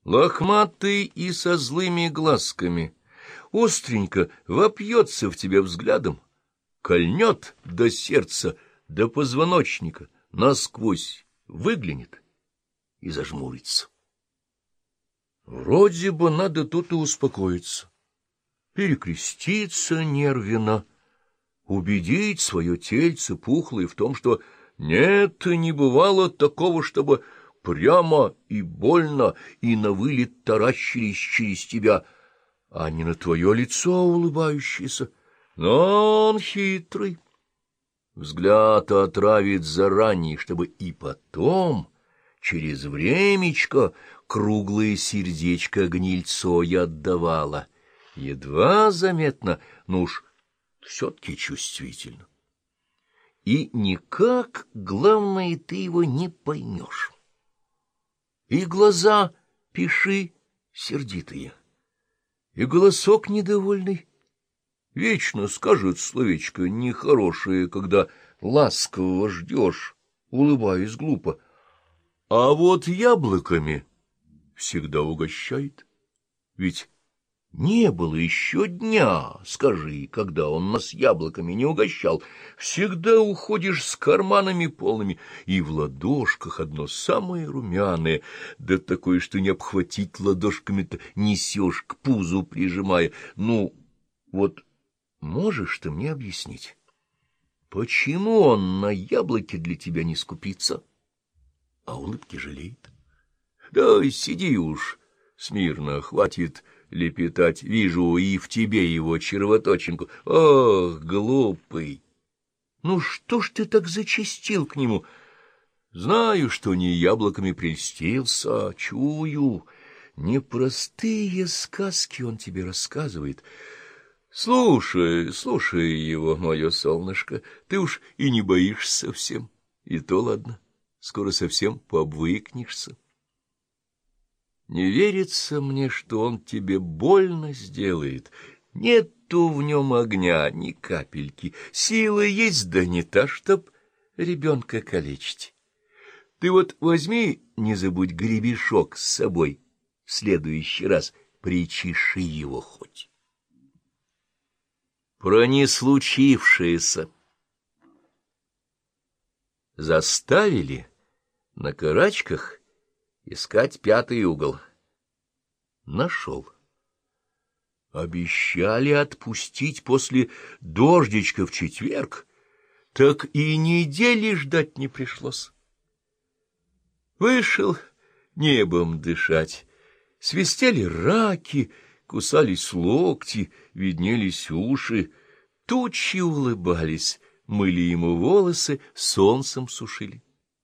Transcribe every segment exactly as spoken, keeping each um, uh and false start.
Лохматый и со злыми глазками, остренько вопьется в тебя взглядом, кольнет до сердца, до позвоночника, насквозь выглянет и зажмурится. Вроде бы надо тут и успокоиться, перекреститься нервно, убедить свое тельце пухлое в том, что нет, не бывало такого, чтобы прямо и больно и на вылет таращились через тебя, а не на твое лицо улыбающееся. Но он хитрый. Взгляд отравит заранее, чтобы и потом, через времечко, круглое сердечко гнильцо я отдавала. Едва заметно, но уж все-таки чувствительно. И никак, главное, ты его не поймешь. И глаза, пиши, сердитые, и голосок недовольный. Вечно скажет словечко нехорошее, когда ласково ждешь, улыбаясь глупо. А вот яблоками всегда угощает. Ведь не было еще дня, скажи, когда он нас яблоками не угощал. Всегда уходишь с карманами полными, и в ладошках одно самое румяное, да такое, что не обхватить ладошками-то несешь, к пузу прижимая. Ну, вот можешь ты мне объяснить, почему он на яблоке для тебя не скупится, а улыбки жалеет? Да сиди уж смирно, хватит лепетать, вижу и в тебе его червоточинку. Ох, глупый! Ну что ж ты так зачастил к нему? Знаю, что не яблоками прельстился, чую. Непростые сказки он тебе рассказывает. Слушай, слушай его, мое солнышко, ты уж и не боишься совсем, и то ладно, скоро совсем пообвыкнешься. Не верится мне, что он тебе больно сделает. Нету в нем огня ни капельки. Сила есть, да не та, чтоб ребенка калечить. Ты вот возьми, не забудь гребешок с собой. В следующий раз причеши его хоть. Про неслучившееся. Заставили на карачках искать пятый угол. Нашел. Обещали отпустить после дождичка в четверг, так и недели ждать не пришлось. Вышел небом дышать. Свистели раки, кусались локти, виднелись уши. Тучи улыбались, мыли ему волосы, солнцем сушили.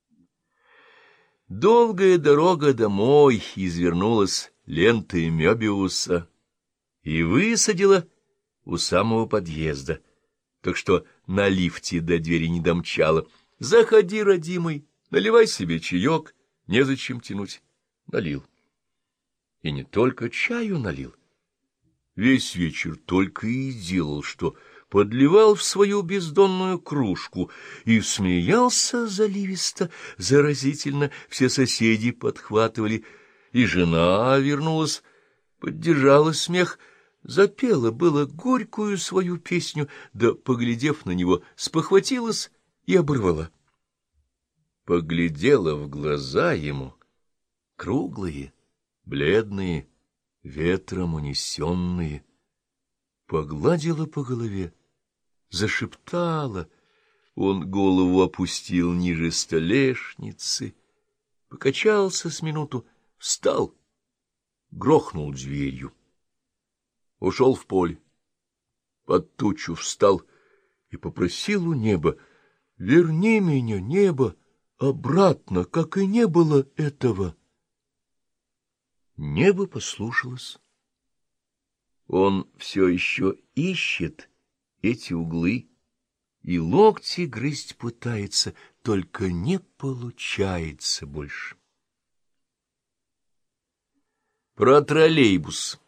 Долгая дорога домой извернулась лентой Мёбиуса и высадила у самого подъезда, так что на лифте до двери не домчала. Заходи, родимый, наливай себе чаек, незачем тянуть. Налил. И не только чаю налил. Весь вечер только и делал, что подливал в свою бездонную кружку и смеялся заливисто, заразительно, все соседи подхватывали, и жена вернулась, поддержала смех, запела было горькую свою песню, да, поглядев на него, спохватилась и оборвала. Поглядела в глаза ему, круглые, бледные, ветром унесенные, погладила по голове, зашептала. Он голову опустил ниже столешницы, покачался с минуту, встал, грохнул дверью. Ушел в поле, под тучу встал и попросил у неба: верни меня, небо, обратно, как и не было этого. Небо послушалось. Он все еще ищет эти углы и локти грызть пытается, только не получается больше. Про троллейбус.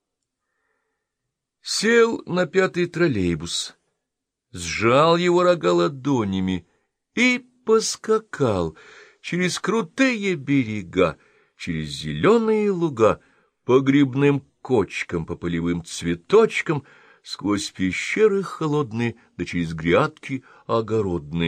Сел на пятый троллейбус, сжал его рога ладонями и поскакал через крутые берега, через зеленые луга, по грибным кочкам, по полевым цветочкам, сквозь пещеры холодные, да через грядки огородные.